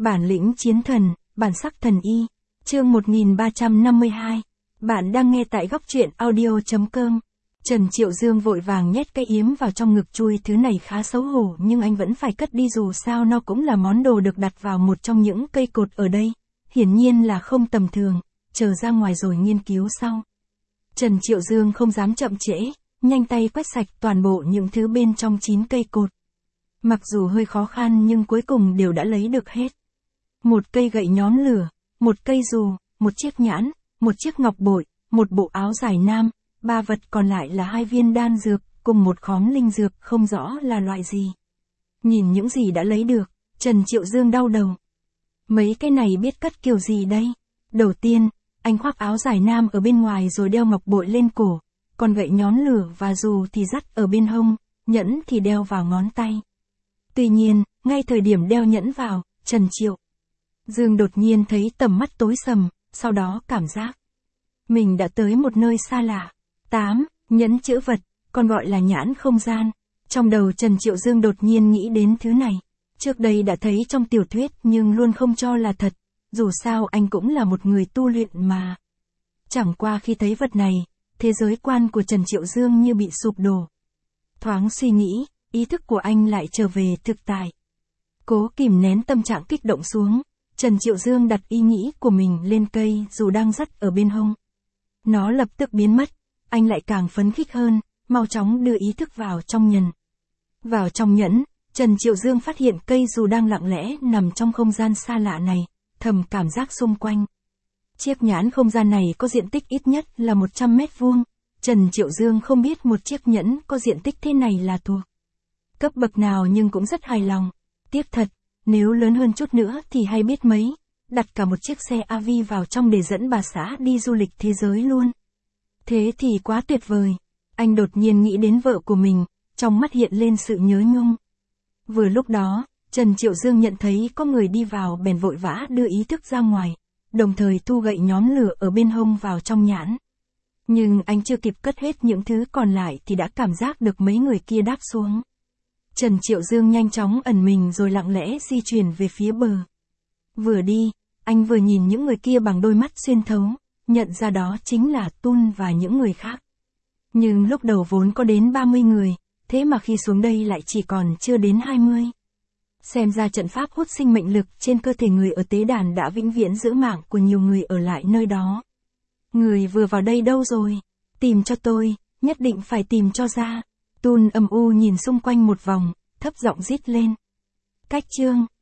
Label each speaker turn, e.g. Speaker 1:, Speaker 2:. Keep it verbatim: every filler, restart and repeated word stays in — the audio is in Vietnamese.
Speaker 1: Bản lĩnh chiến thần, bản sắc thần y. Chương một nghìn ba trăm năm mươi hai. Bạn đang nghe tại góc truyện audio chấm com. Trần Triệu Dương vội vàng nhét cái yếm vào trong ngực chui, thứ này khá xấu hổ nhưng anh vẫn phải cất đi, dù sao nó cũng là món đồ được đặt vào một trong những cây cột ở đây. Hiển nhiên là không tầm thường, chờ ra ngoài rồi nghiên cứu sau. Trần Triệu Dương không dám chậm trễ, nhanh tay quét sạch toàn bộ những thứ bên trong chín cây cột. Mặc dù hơi khó khăn nhưng cuối cùng đều đã lấy được hết. Một cây gậy nhóm lửa, một cây dù, một chiếc nhãn, một chiếc ngọc bội, một bộ áo dài nam, ba vật còn lại là hai viên đan dược, cùng một khóm linh dược không rõ là loại gì. Nhìn những gì đã lấy được, Trần Triệu Dương đau đầu. Mấy cái này biết cất kiểu gì đây? Đầu tiên, anh khoác áo dài nam ở bên ngoài rồi đeo ngọc bội lên cổ, còn gậy nhón lửa và dù thì dắt ở bên hông, nhẫn thì đeo vào ngón tay. Tuy nhiên, ngay thời điểm đeo nhẫn vào, Trần Triệu Dương đột nhiên thấy tầm mắt tối sầm, sau đó cảm giác mình đã tới một nơi xa lạ. tám. Nhẫn chữ vật, còn gọi là nhãn không gian. Trong đầu Trần Triệu Dương đột nhiên nghĩ đến thứ này. Trước đây đã thấy trong tiểu thuyết nhưng luôn không cho là thật, dù sao anh cũng là một người tu luyện mà. Chẳng qua khi thấy vật này, thế giới quan của Trần Triệu Dương như bị sụp đổ. Thoáng suy nghĩ, ý thức của anh lại trở về thực tại. Cố kìm nén tâm trạng kích động xuống, Trần Triệu Dương đặt ý nghĩ của mình lên cây dù đang dắt ở bên hông. Nó lập tức biến mất, anh lại càng phấn khích hơn, mau chóng đưa ý thức vào trong nhẫn. Vào trong nhẫn, Trần Triệu Dương phát hiện cây dù đang lặng lẽ nằm trong không gian xa lạ này, thầm cảm giác xung quanh. Chiếc nhãn không gian này có diện tích ít nhất là một trăm mét vuông. Trần Triệu Dương không biết một chiếc nhẫn có diện tích thế này là thuộc cấp bậc nào nhưng cũng rất hài lòng. Tiếc thật, nếu lớn hơn chút nữa thì hay biết mấy, đặt cả một chiếc xe a vê vào trong để dẫn bà xã đi du lịch thế giới luôn. Thế thì quá tuyệt vời. Anh đột nhiên nghĩ đến vợ của mình, trong mắt hiện lên sự nhớ nhung. Vừa lúc đó, Trần Triệu Dương nhận thấy có người đi vào bèn vội vã đưa ý thức ra ngoài, đồng thời thu gậy nhóm lửa ở bên hông vào trong nhãn. Nhưng anh chưa kịp cất hết những thứ còn lại thì đã cảm giác được mấy người kia đáp xuống. Trần Triệu Dương nhanh chóng ẩn mình rồi lặng lẽ di chuyển về phía bờ. Vừa đi, anh vừa nhìn những người kia bằng đôi mắt xuyên thấu, nhận ra đó chính là Tun và những người khác. Nhưng lúc đầu vốn có đến ba mươi người, thế mà khi xuống đây lại chỉ còn chưa đến hai mươi. Xem ra trận pháp hút sinh mệnh lực trên cơ thể người ở tế đàn đã vĩnh viễn giữ mạng của nhiều người ở lại nơi đó. Người vừa vào đây đâu rồi? Tìm cho tôi, nhất định phải tìm cho ra. Tun âm u nhìn xung quanh một vòng, thấp giọng rít lên. Cách chương